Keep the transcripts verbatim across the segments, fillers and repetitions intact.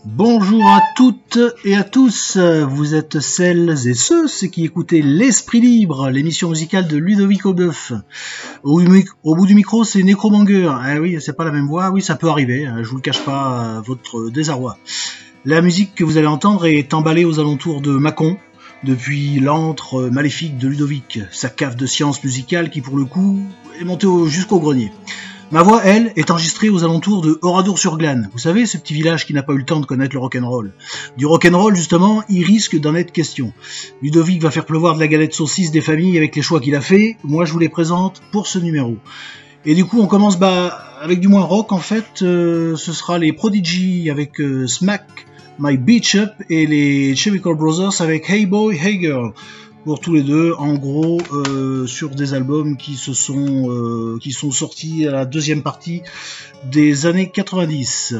Bonjour à toutes et à tous, vous êtes celles et ceux qui écoutez l'Esprit Libre, l'émission musicale de Ludovic Aubeuf. Au, au bout du micro, c'est Necromonger. Ah oui, c'est pas la même voix, oui, ça peut arriver, je vous le cache pas, votre désarroi. La musique que vous allez entendre est emballée aux alentours de Mâcon, depuis l'antre maléfique de Ludovic, sa cave de science musicale qui, pour le coup, est montée au, jusqu'au grenier. Ma voix, elle, est enregistrée aux alentours de Oradour-sur-Glane. Vous savez, ce petit village qui n'a pas eu le temps de connaître le rock'n'roll. Du rock'n'roll, justement, il risque d'en être question. Ludovic va faire pleuvoir de la galette saucisse des familles avec les choix qu'il a fait. Moi, je vous les présente pour ce numéro. Et du coup, on commence bah, avec du moins rock, en fait. Euh, ce sera les Prodigy avec euh, Smack My Beach Up et les Chemical Brothers avec Hey Boy, Hey Girl. Pour tous les deux, en gros, euh, sur des albums qui se sont euh, qui sont sortis à la deuxième partie des années quatre-vingt-dix.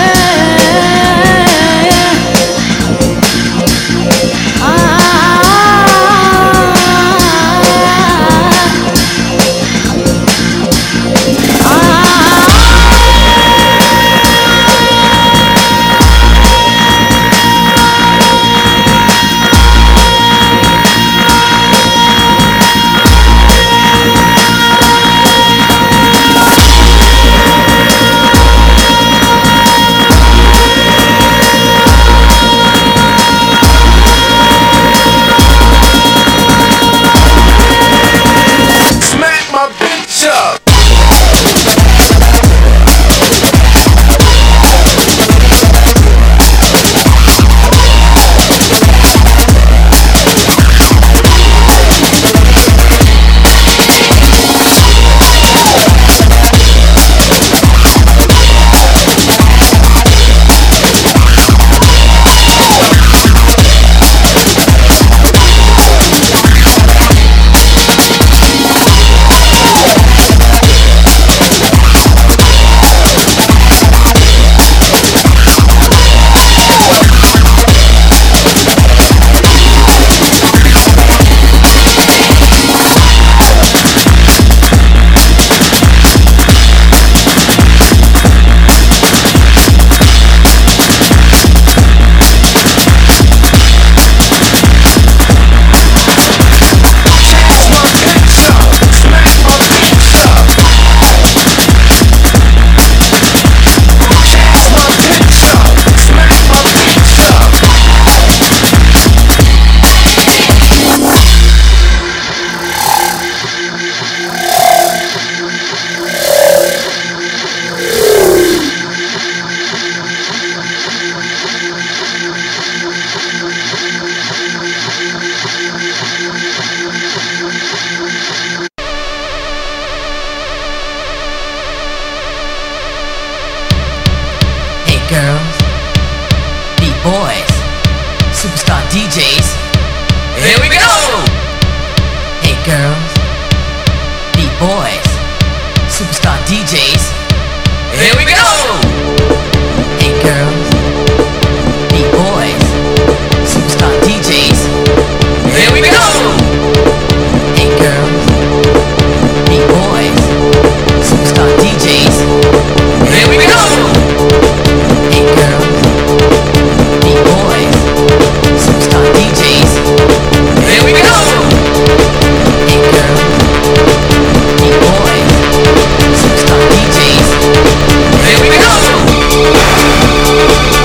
Ah D Js. Here we go! Hey girls, beat boys, superstar D Js. Here we go! Hey girls, beat boys, superstar D Js. Here we go! Hey girls, beat boys, superstar D Js. Here we go! Hey girls, beat boys, superstar D Js. Here we go! Hey girls, beat boys, superstar D Js. Here we go!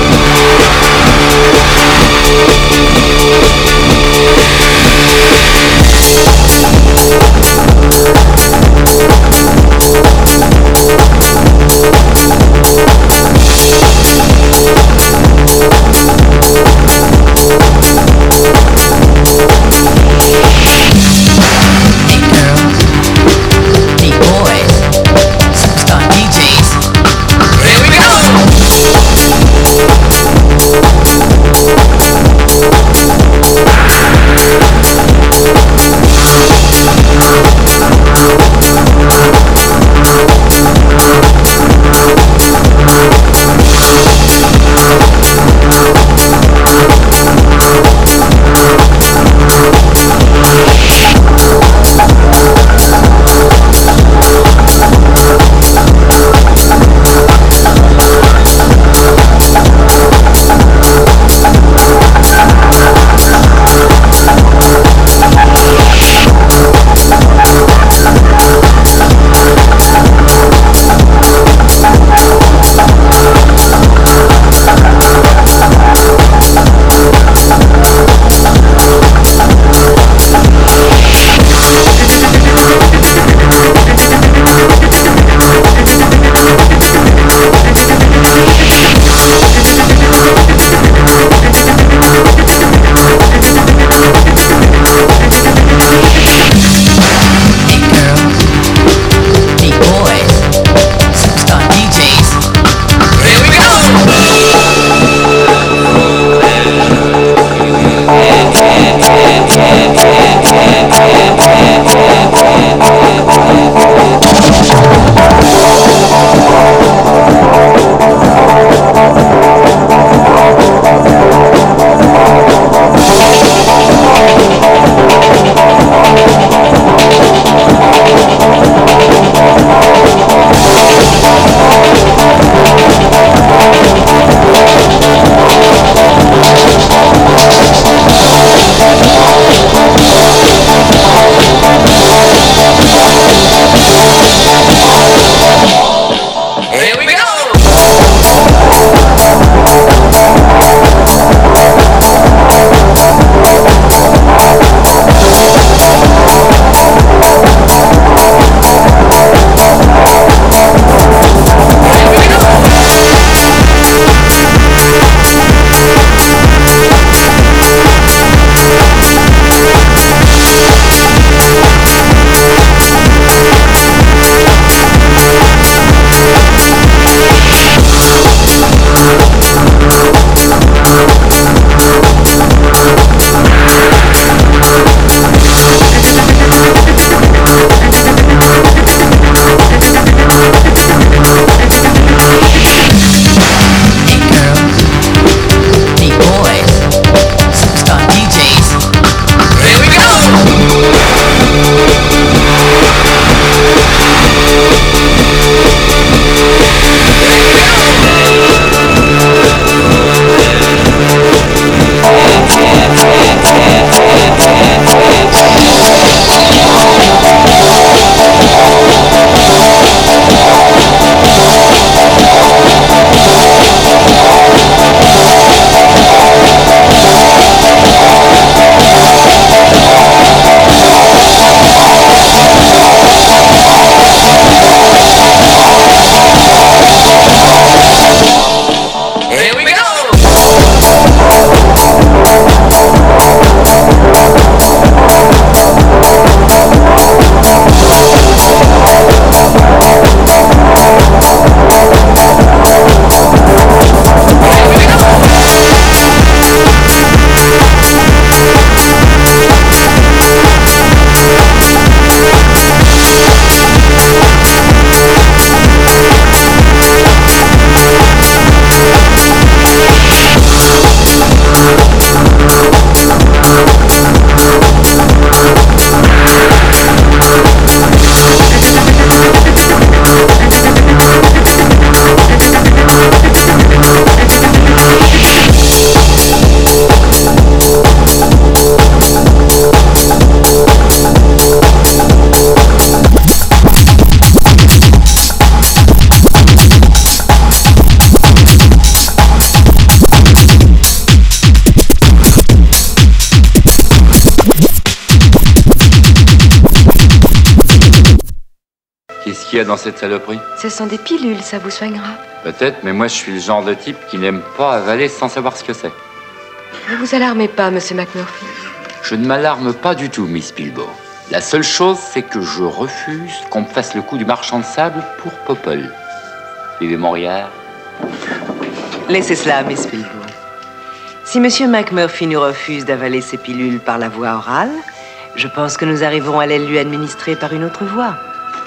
Qu'est-ce qu'il y a dans cette saloperie? Ce sont des pilules, ça vous soignera. Peut-être, mais moi je suis le genre de type qui n'aime pas avaler sans savoir ce que c'est. Ne vous alarmez pas, monsieur McMurphy. Je ne m'alarme pas du tout, Miss Bilbo. La seule chose, c'est que je refuse qu'on me fasse le coup du marchand de sable pour Popol. Vivez Montréal. Laissez cela, Miss Bilbo. Si monsieur McMurphy nous refuse d'avaler ces pilules par la voie orale, je pense que nous arriverons à les lui administrer par une autre voie.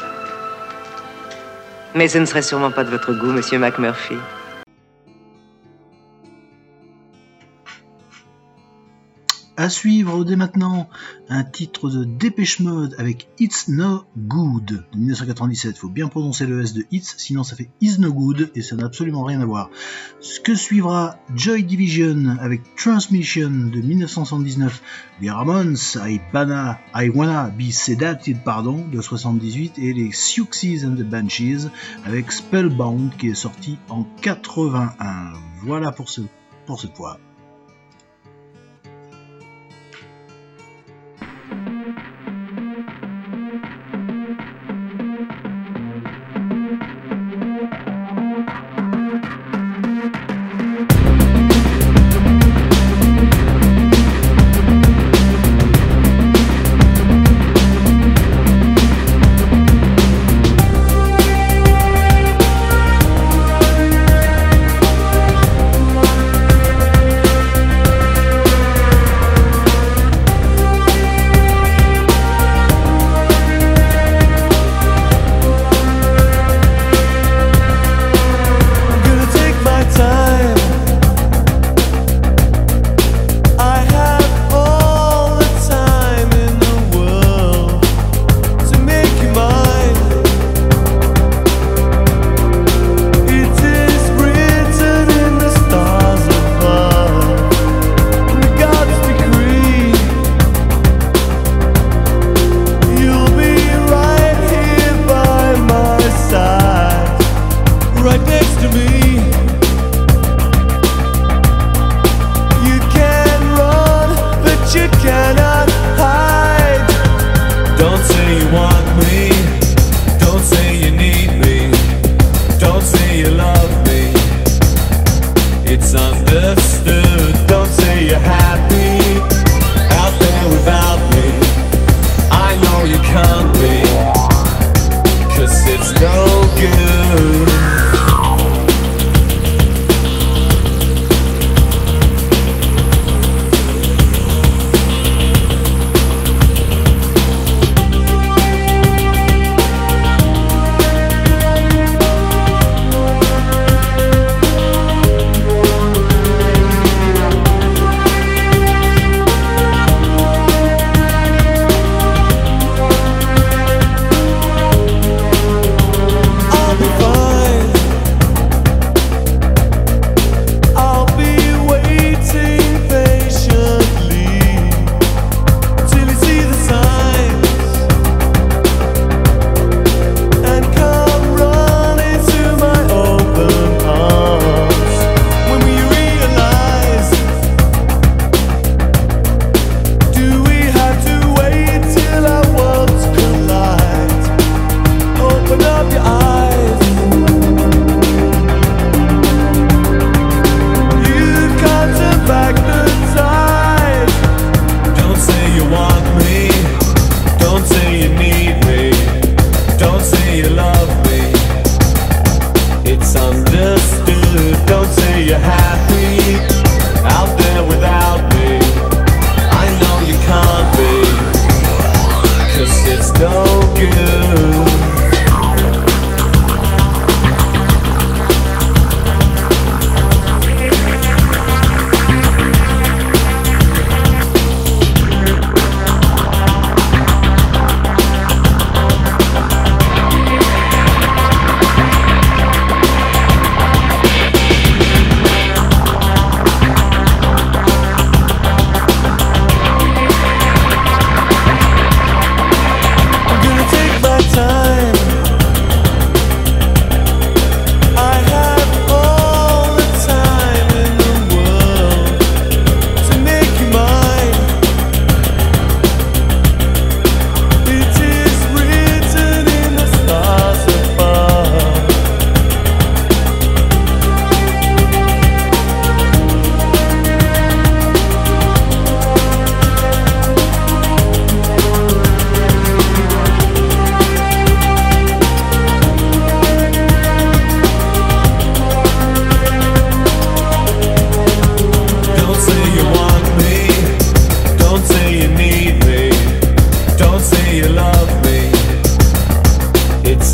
Mais ce ne serait sûrement pas de votre goût, monsieur McMurphy. À suivre dès maintenant, un titre de Dépêche Mode avec It's No Good de dix-neuf cent quatre-vingt-dix-sept. Faut bien prononcer le S de It's, sinon ça fait Is No Good et ça n'a absolument rien à voir. Ce que suivra Joy Division avec Transmission de dix-neuf cent soixante-dix-neuf, les Ramones I, Bana, I Wanna Be Sedated pardon, de soixante-dix-huit et les Siouxsies and the Banshees avec Spellbound qui est sorti en quatre-vingt-un. Voilà pour, ce, pour cette fois.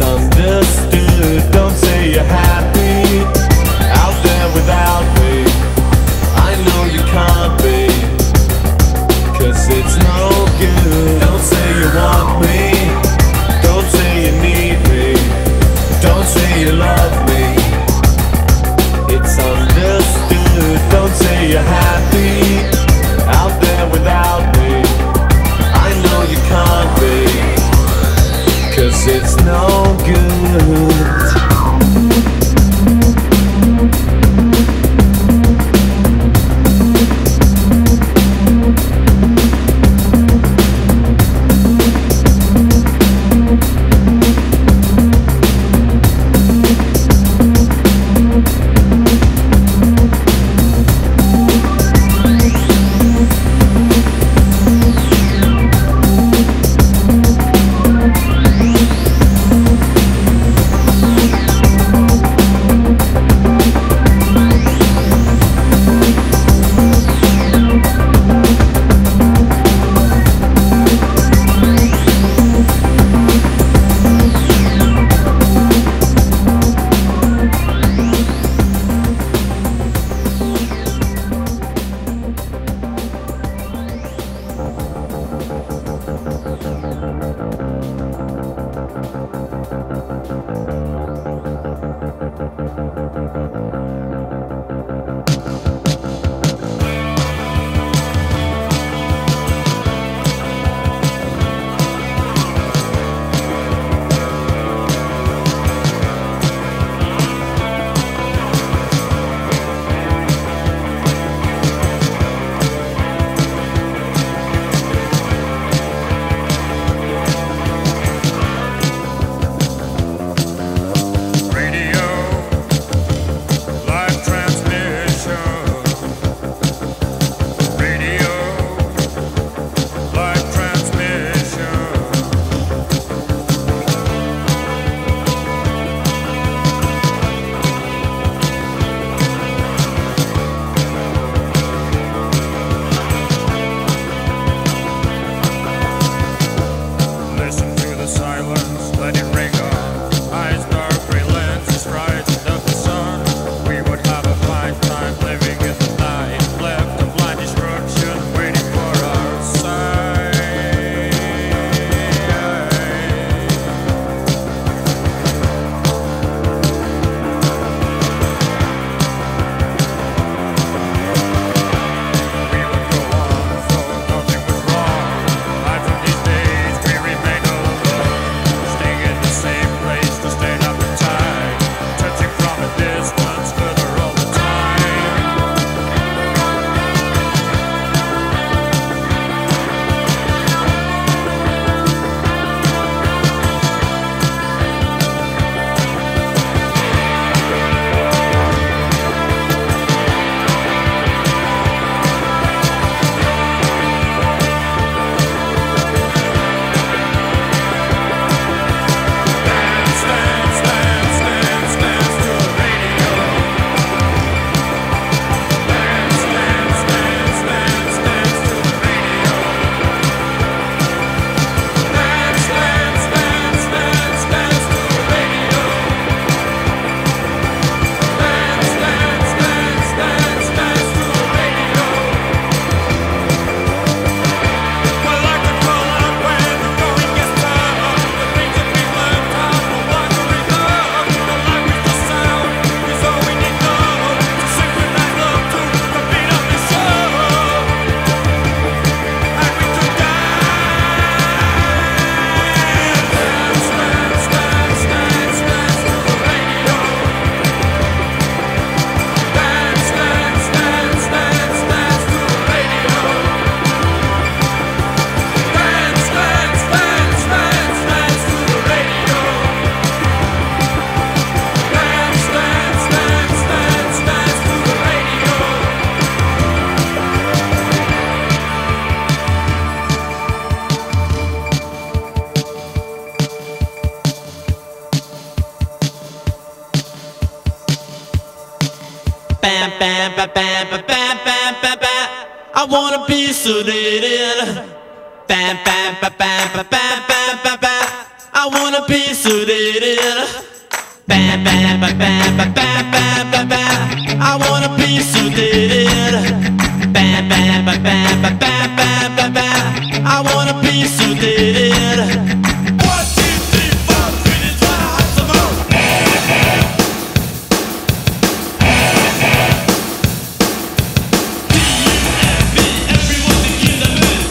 understood. Don't say you're happy out there without me. I know you can't be, 'cause it's no good. Don't say you want me, don't say you need me, don't say you love me. It's understood. Don't say you're happy out there without me. I know you can't be, 'cause it's no good. I wanna be sedated. Bam, bam, bam, bam, bam, bam, bam, bam, bam. I wanna be sedated. Bam, bam, bam, bam, bam, bam, bam, bam, bam. I wanna be sedated. Bam, bam, bam, bam, bam, bam, bam, bam, bam. I wanna be sedated. One, two, three, four, three, this one, I have some more. D U M B, everyone together, move.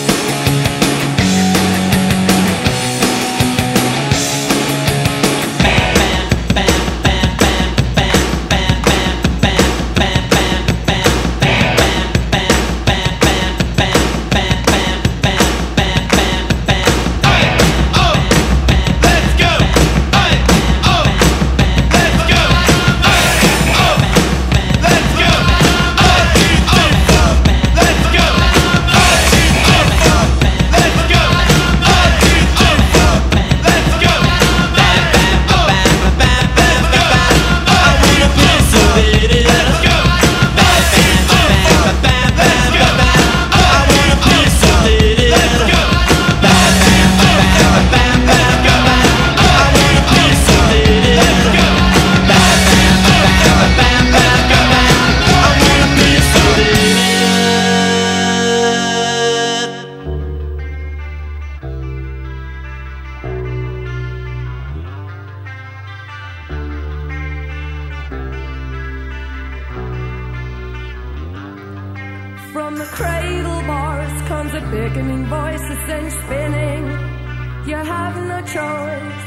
Bam, a beckoning voice that sends spinning. You have no choice.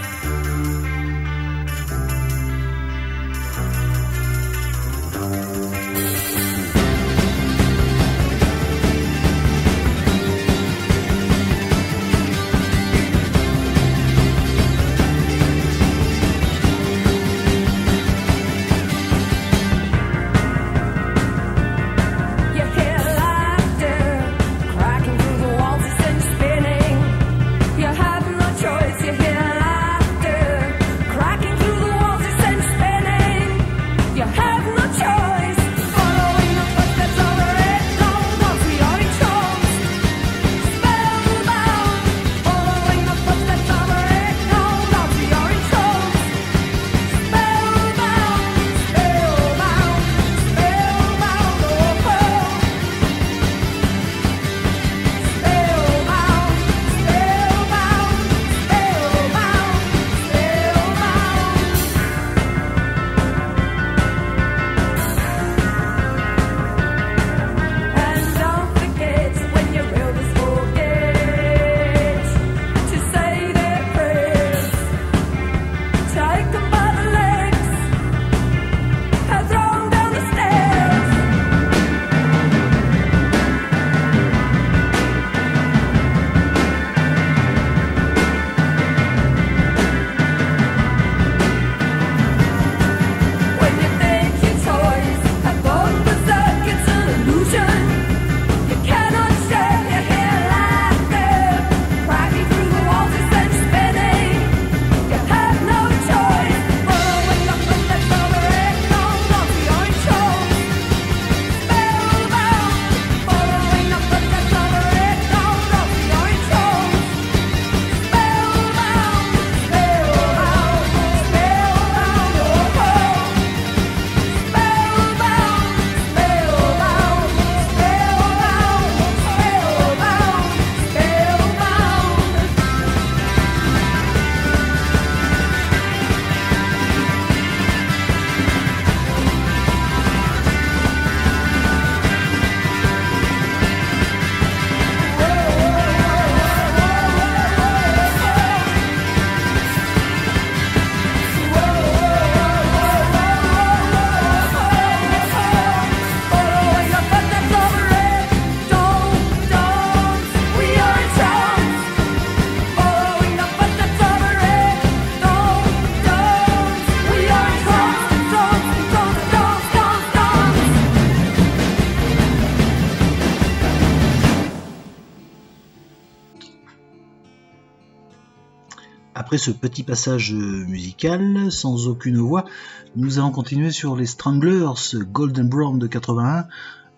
Après ce petit passage musical, sans aucune voix, nous allons continuer sur les Stranglers, Golden Brown de quatre-vingt-un,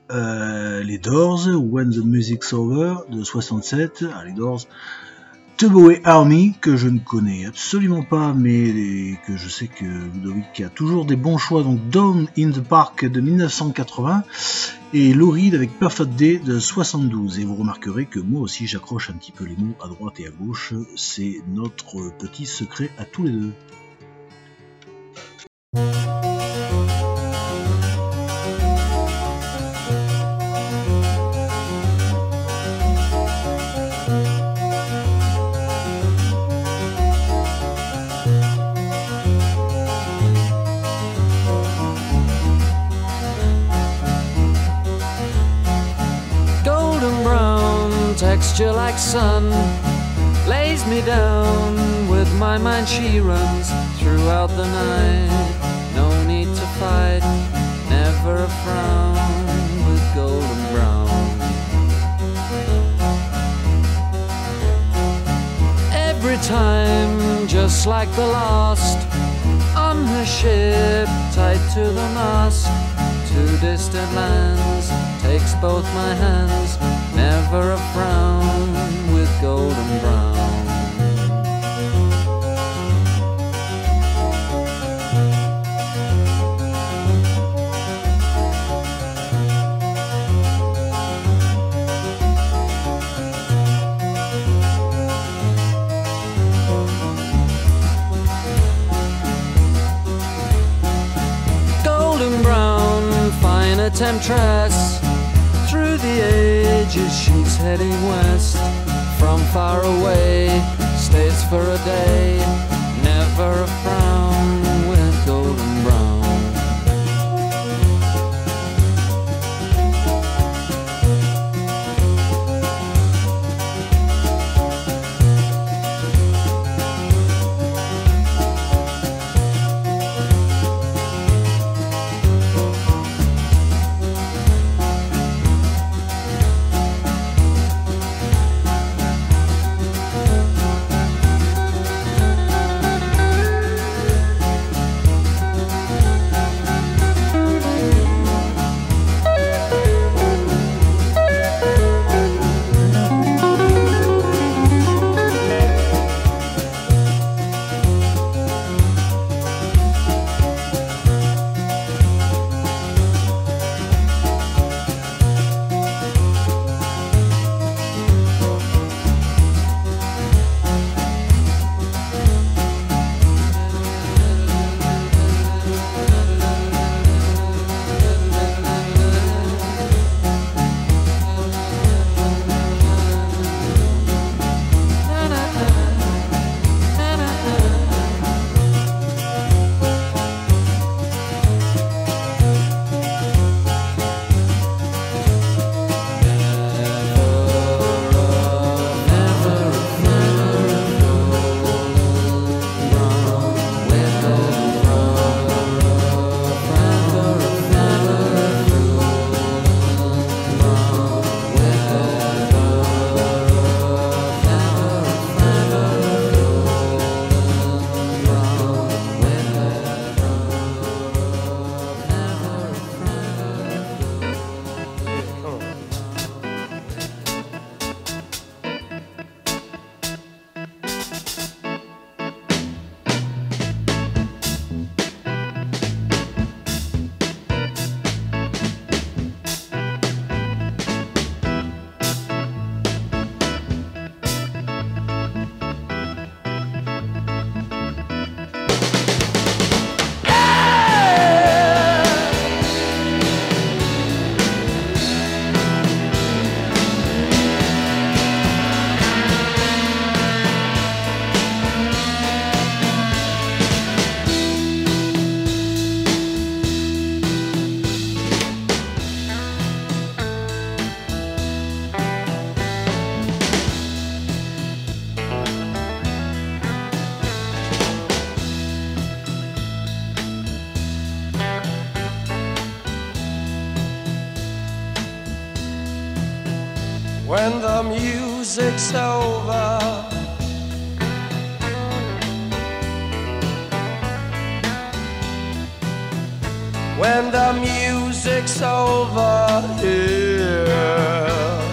euh, les Doors, When the Music's Over de soixante-sept, ah, les Doors, Tubeway Army, que je ne connais absolument pas, mais que je sais que Ludovic a toujours des bons choix, donc Down in the Park de mille neuf cent quatre-vingts, et Lou Reed avec Perfect Day de soixante-douze. Et vous remarquerez que moi aussi j'accroche un petit peu les mots à droite et à gauche, c'est notre petit secret à tous les deux. Texture like sun lays me down. With my mind she runs throughout the night. No need to fight, never a frown with golden brown. Every time, just like the last, on her ship, tied to the mast, to distant lands, takes both my hands. Never a frown with golden brown. Golden brown, fine a temptress, through through the ages, she's heading west. From far away, stays for a day. Never a frown with golden brown. When the music's over, when the music's over here,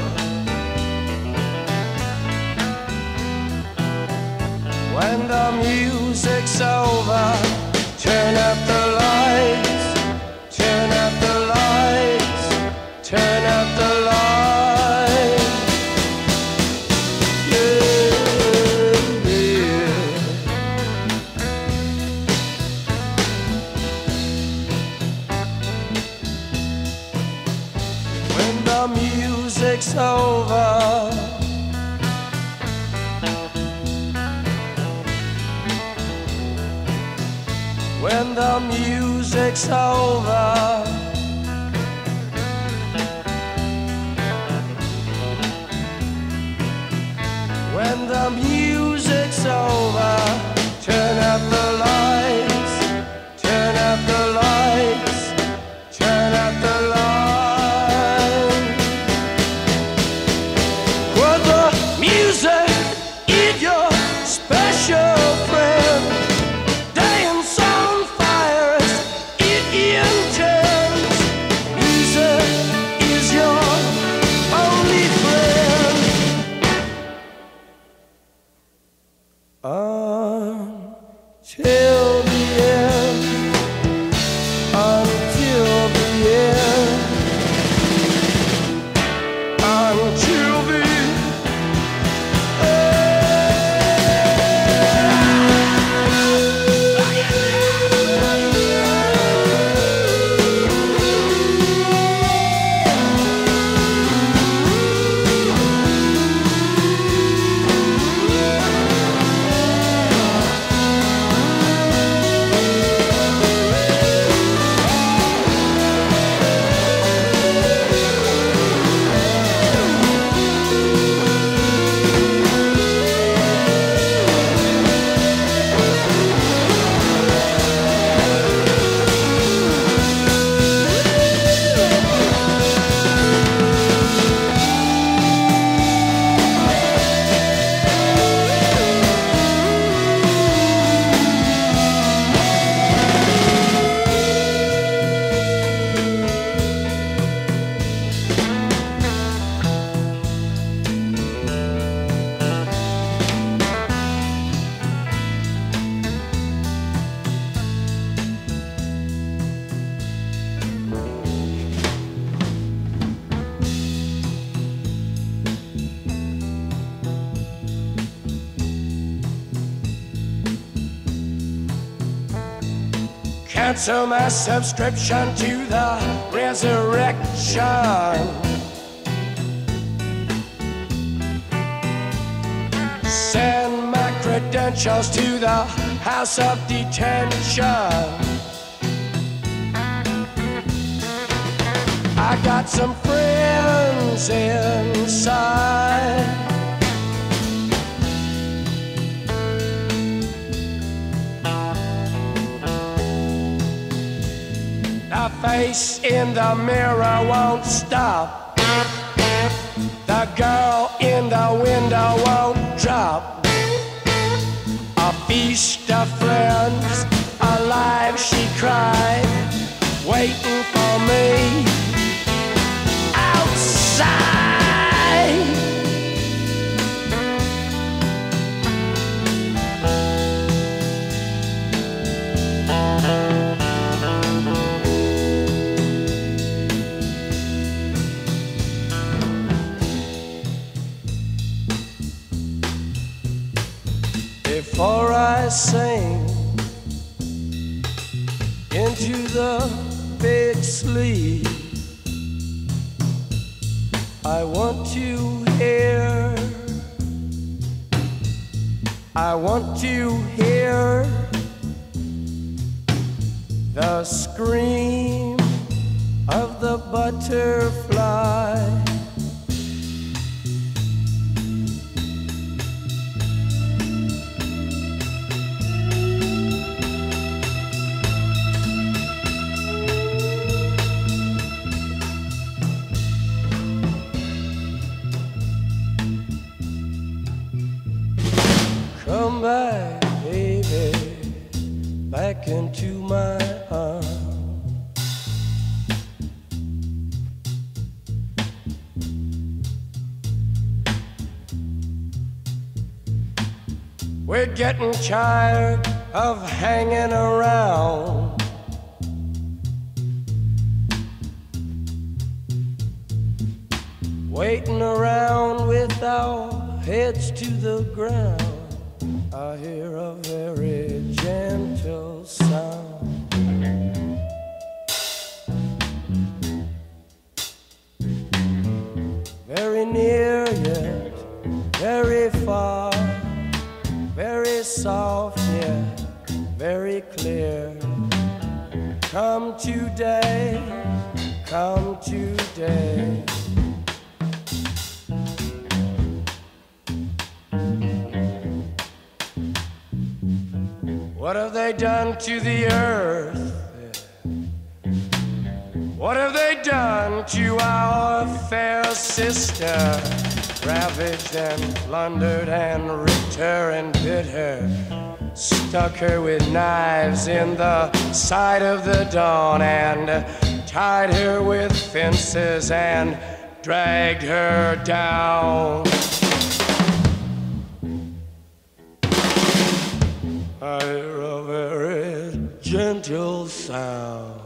when the music's over, turn up the lights, turn up the lights, turn up the lights. Music's over, when the music's over, when the music's over, turn up the lights, turn up the lights, turn up the lights. Cancel my subscription to the resurrection. Send my credentials to the house of detention. I got some friends inside. The face in the mirror won't stop. The girl in the window won't drop. A feast of friends, alive she cried, waiting for me outside. Before I sing into the big sleep, I want to hear, I want to hear the scream of the butterfly. Come back, baby, back into my arms. We're getting tired of hanging around. Waiting around with our heads to the ground. I hear a very gentle sound. Very near yet very far, very soft yet very clear. Come today, come today. What have they done to the earth? What have they done to our fair sister? Ravaged and plundered and ripped her and bit her. Stuck her with knives in the side of the dawn and tied her with fences and dragged her down. I hear a very gentle sound.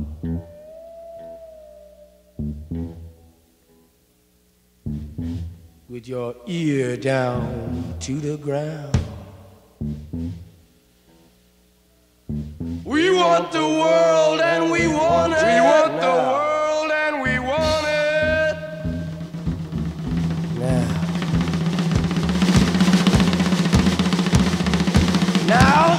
With your ear down to the ground. We want the world and we want it. We want the world and we want it. Now. Now.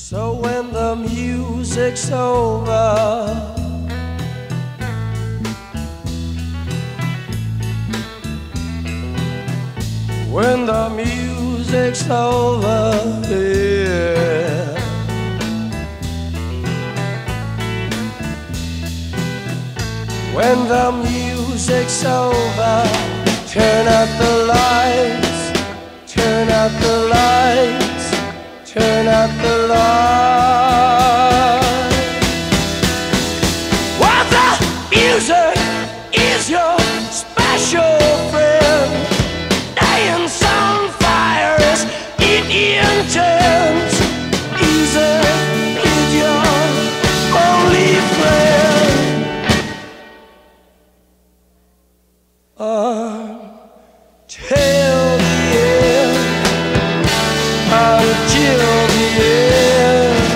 So when the music's over, when the music's over, yeah. When the music's over, turn out the lights, turn out the lights, turn out the lights. While the music is your special friend, dance on fire is it intense. Easy is your only friend. Until the end, until the end.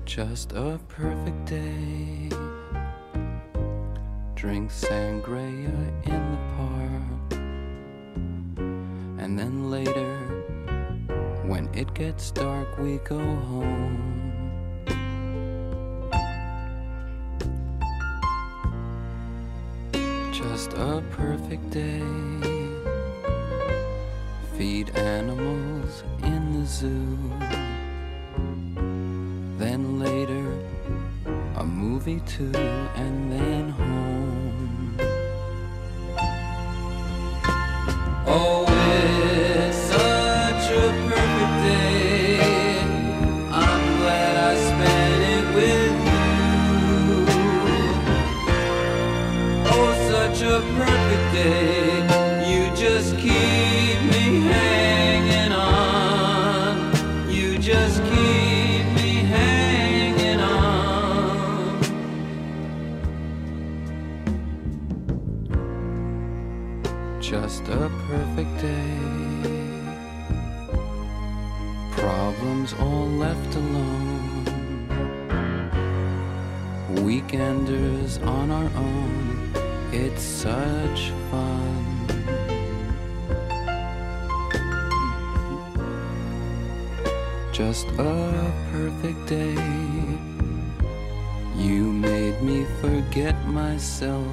Just a perfect day. Drink sangria in the park. And then later, when it gets dark, we go home. Just a perfect day. Feed animals in the zoo. Then later, a movie too, and then home. Oh, it's such a perfect day. I'm glad I spent it with you. Oh, such a perfect day. You just keep me hanging on. You just keep me hanging on. Just a perfect day. Problems all left alone. Weekenders on our own. It's such fun. Just a perfect day. You made me forget myself.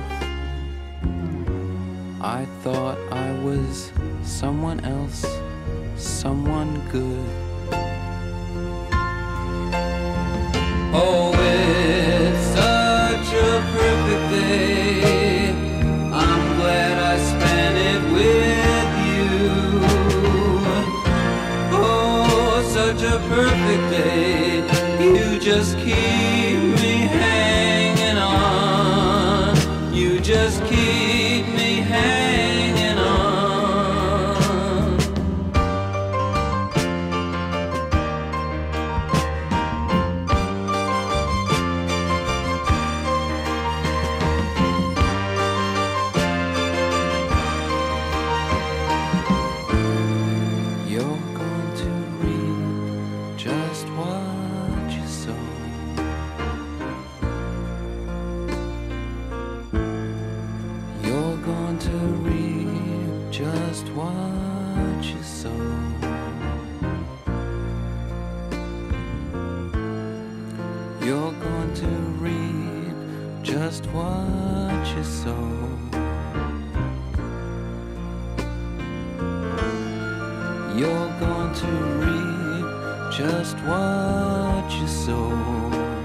I thought I was someone else, someone good. Oh, it's such a perfect day. I'm glad I spent it with you. Oh, such a perfect day. You just keep me hanging on. You just keep me hanging on. You're going to reap just what you sow. You're going to reap just what you sow. You're going to reap just what you sow. You're going to reap just what you sow.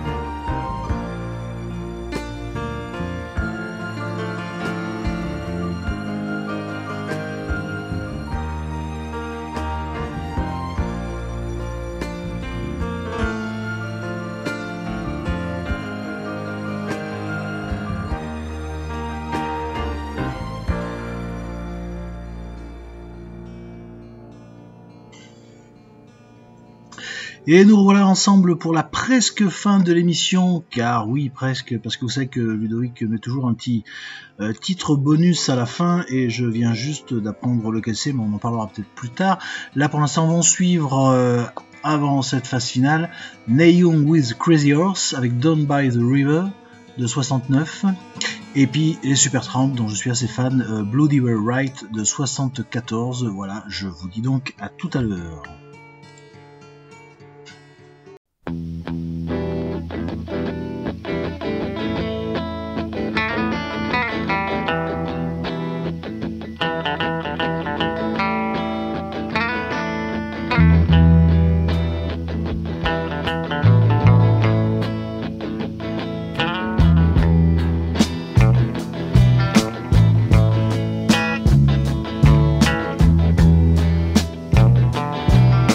Et nous revoilà ensemble pour la presque fin de l'émission, car oui, presque, parce que vous savez que Ludovic met toujours un petit euh, titre bonus à la fin, et je viens juste d'apprendre lequel c'est, mais on en parlera peut-être plus tard. Là, pour l'instant, on va suivre, euh, avant cette phase finale, Neil Young with Crazy Horse, avec Down by the River, de soixante-neuf, et puis les Supertramp, dont je suis assez fan, euh, Bloody Were Right, de soixante-quatorze. Voilà, je vous dis donc à tout à l'heure. Thank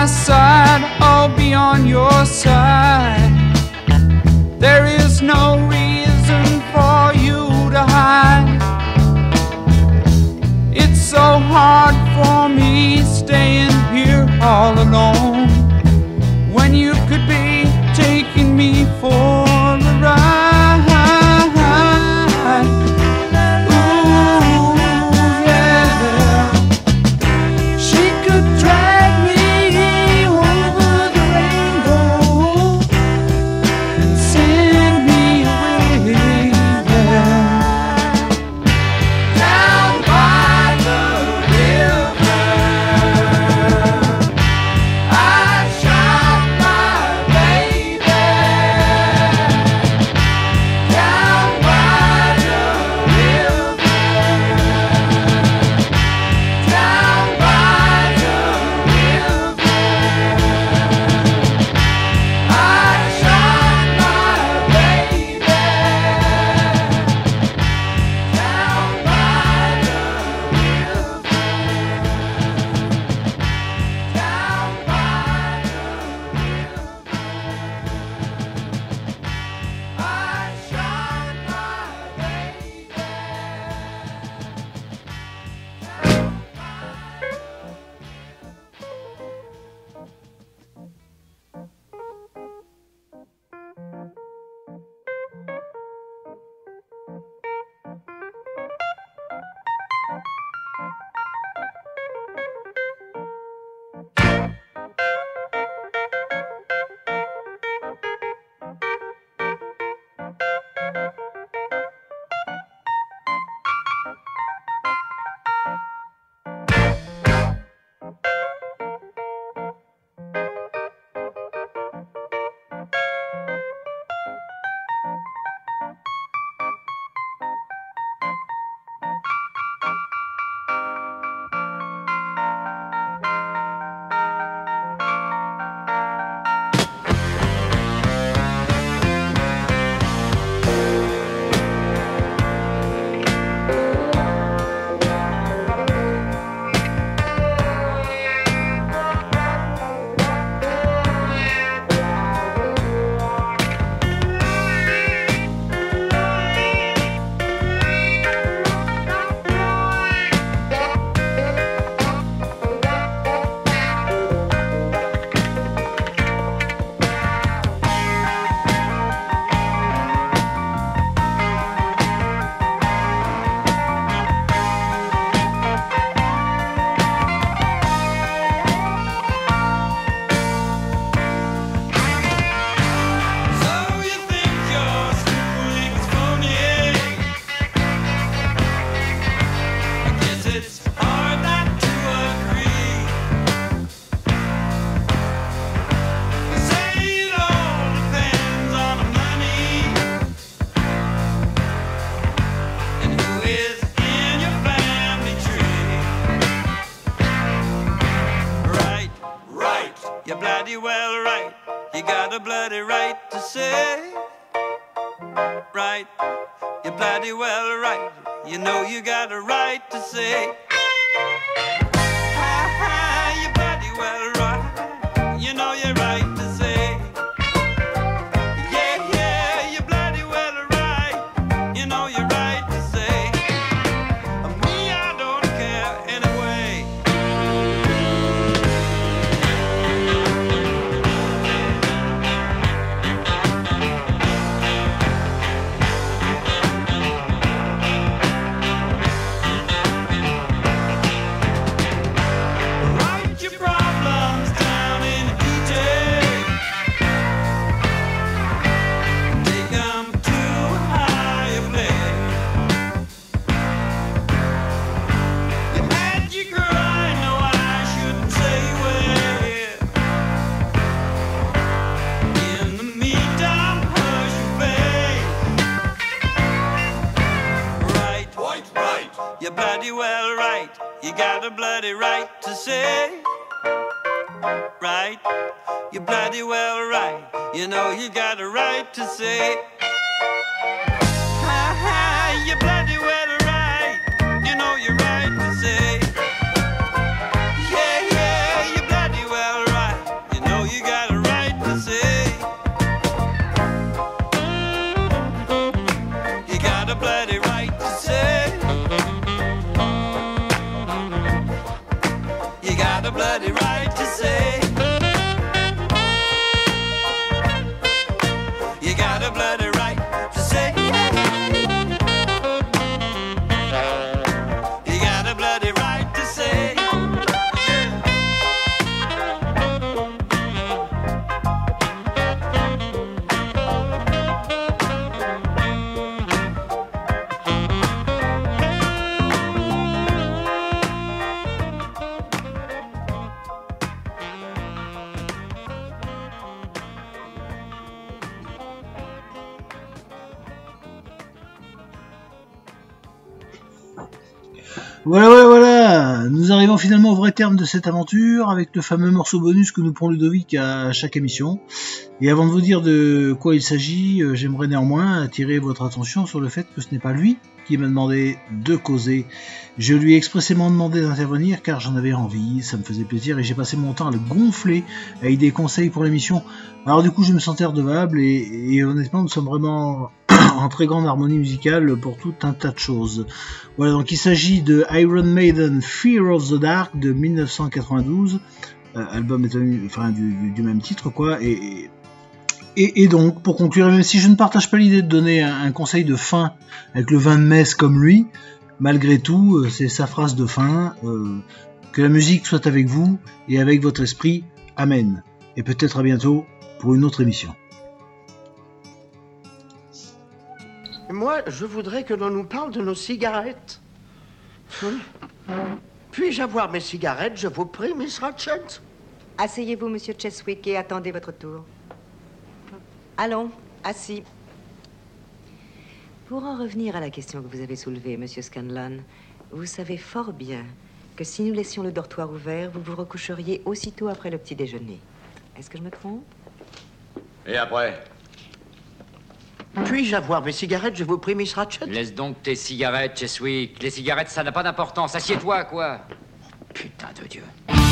my side, I'll be on your side. There is no reason for you to hide. It's so hard for me staying here all alone when you could be taking me for a ride. Ooh, yeah. She could drag me over the rainbow and send me away, yeah. Down by the river, I shot my baby. Down by the river, down by the river, I shot my baby. Down by the river, down by the river, I shot my baby. So you think your schooling's phony? I guess it's hard not to agree. You say it all depends on the money and who is in your family tree. Right, right, you're bloody well right. You got a bloody right to say. Right, you're bloody well right. You know you got a right to say. Ha ha, you're bloody well right. You know you're right to say. Yeah, yeah, you're bloody well right. You know you're right to say. Me, I don't care anyway. Write your problems down in detail. Take 'em too high a place. You had your cry, no, I shouldn't say where. In the meantime, hush your face. Right, right, right. You're bloody well right. You got a bloody right to say. Right, you're bloody well right. You know you got a right to say. Ha ha, you're bloody well right. You know you're right to say. Yeah, yeah, you're bloody well right. bloody right to say. You got a bloody right to say. You got a bloody right to say. You got a bloody right to say. Voilà, voilà, voilà. Nous arrivons finalement au vrai terme de cette aventure avec le fameux morceau bonus que nous prend Ludovic à chaque émission. Et avant de vous dire de quoi il s'agit, euh, j'aimerais néanmoins attirer votre attention sur le fait que ce n'est pas lui qui m'a demandé de causer. Je lui ai expressément demandé d'intervenir car j'en avais envie, ça me faisait plaisir et j'ai passé mon temps à le gonfler avec des conseils pour l'émission. Alors du coup je me sentais redevable et, et honnêtement nous sommes vraiment en très grande harmonie musicale pour tout un tas de choses. Voilà, donc il s'agit de Iron Maiden Fear of the Dark de dix-neuf cent quatre-vingt-douze, euh, album enfin, du, du, du même titre quoi, et, et, et donc pour conclure, même si je ne partage pas l'idée de donner un, un conseil de fin avec le vin de messe comme lui, malgré tout euh, c'est sa phrase de fin, euh, que la musique soit avec vous et avec votre esprit, amen, et peut-être à bientôt pour une autre émission. Moi, je voudrais que l'on nous parle de nos cigarettes. Oui. Puis-je avoir mes cigarettes, je vous prie, Miss Ratchet? Asseyez-vous, Monsieur Cheswick, et attendez votre tour. Allons, assis. Pour en revenir à la question que vous avez soulevée, Monsieur Scanlon, vous savez fort bien que si nous laissions le dortoir ouvert, vous vous recoucheriez aussitôt après le petit déjeuner. Est-ce que je me trompe? Et après? Puis-je avoir mes cigarettes, je vous prie, Miss Ratchet? Laisse donc tes cigarettes, Cheswick. Les cigarettes, ça n'a pas d'importance. Assieds-toi, quoi. Putain de Dieu.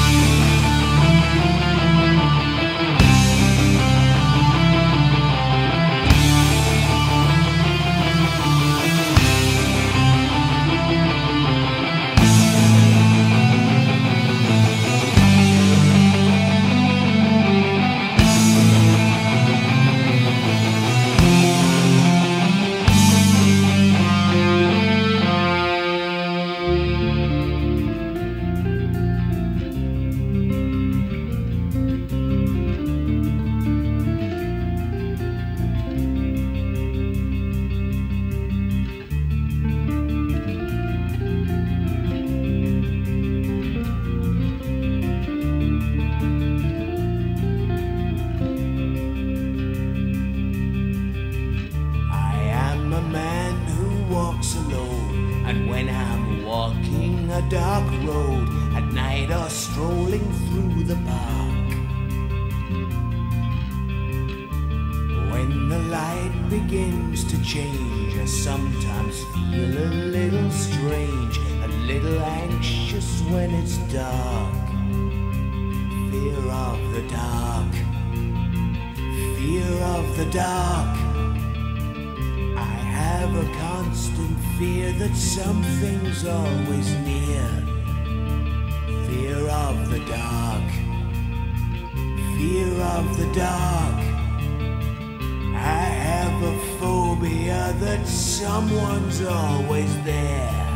Something's always near. Fear of the dark. Fear of the dark. I have a phobia that someone's always there.